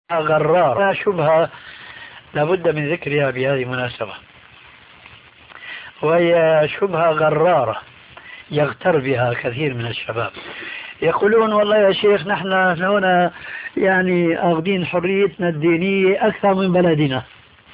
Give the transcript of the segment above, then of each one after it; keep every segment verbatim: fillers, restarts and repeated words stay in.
غرارة شبهة لابد من ذكرها بهذه المناسبة، وهي شبهة غرارة يغتر بها كثير من الشباب. يقولون والله يا شيخ نحن هنا يعني أخذين حريتنا الدينية أكثر من بلدنا،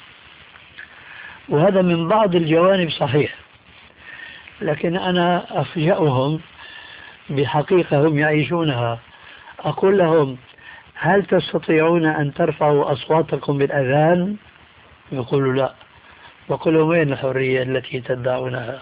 وهذا من بعض الجوانب صحيح، لكن أنا أفجأهم بحقيقة هم يعيشونها. أقول لهم هل تستطيعون أن ترفعوا أصواتكم بالأذان؟ يقولوا لا. وقل لهم وين الحرية التي تدعونها؟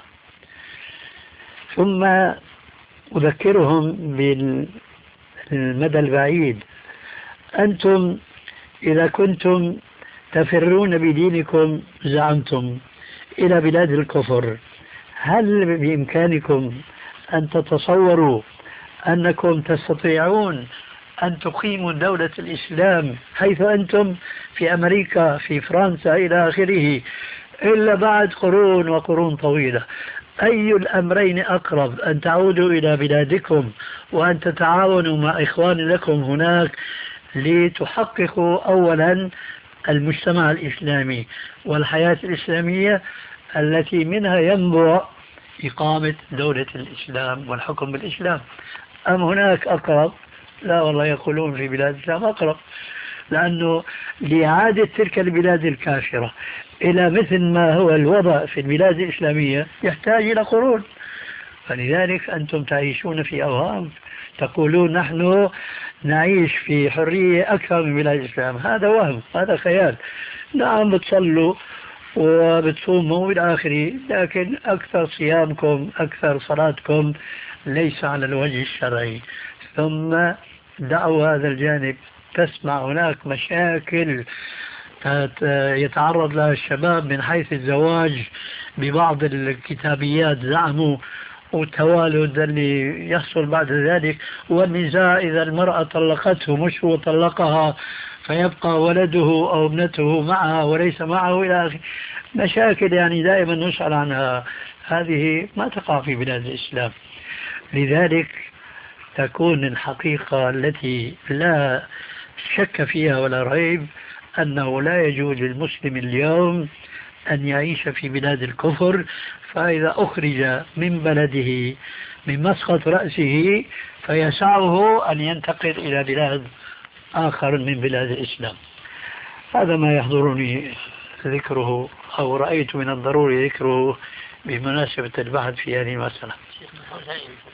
ثم أذكرهم بالمدى البعيد. أنتم إذا كنتم تفرون بدينكم زعمتم إلى بلاد الكفر، هل بإمكانكم أن تتصوروا أنكم تستطيعون أن تقيموا دولة الإسلام حيث أنتم في أمريكا في فرنسا إلى آخره إلا بعد قرون وقرون طويلة؟ أي الأمرين أقرب، أن تعودوا إلى بلادكم وأن تتعاونوا مع إخوان لكم هناك لتحققوا أولا المجتمع الإسلامي والحياة الإسلامية التي منها ينبع إقامة دولة الإسلام والحكم بالإسلام، أم هناك أقرب؟ لا والله يقولون في بلاد الإسلام أقرب، لأنه لإعادة تلك البلاد الكافرة إلى مثل ما هو الوضع في البلاد الإسلامية يحتاج إلى قرون. فلذلك أنتم تعيشون في أوهام، تقولون نحن نعيش في حرية أكثر من بلاد الإسلام. هذا وهم، هذا خيال. نعم بتصلوا وبتصوموا إلى آخره، لكن أكثر صيامكم أكثر صلاتكم ليس على الوجه الشرعي. ثم دعوا هذا الجانب. تسمع هناك مشاكل يتعرض لها الشباب من حيث الزواج ببعض الكتابيات زعموا، والتوالد اللي يحصل بعد ذلك، والنزاع إذا المرأة طلقته مش هو طلقها فيبقى ولده أو ابنته معها وليس معه إلى آخره. مشاكل يعني دائما نسأل عنها، هذه ما تقع في بلاد الإسلام. لذلك تكون الحقيقة التي لا شك فيها ولا ريب أنه لا يجوز للمسلم اليوم أن يعيش في بلاد الكفر، فإذا أخرج من بلده من مسقط رأسه فيسعه أن ينتقل إلى بلاد آخر من بلاد الإسلام. هذا ما يحضرني ذكره أو رأيت من الضروري ذكره بمناسبة البحث في هذه المسألة.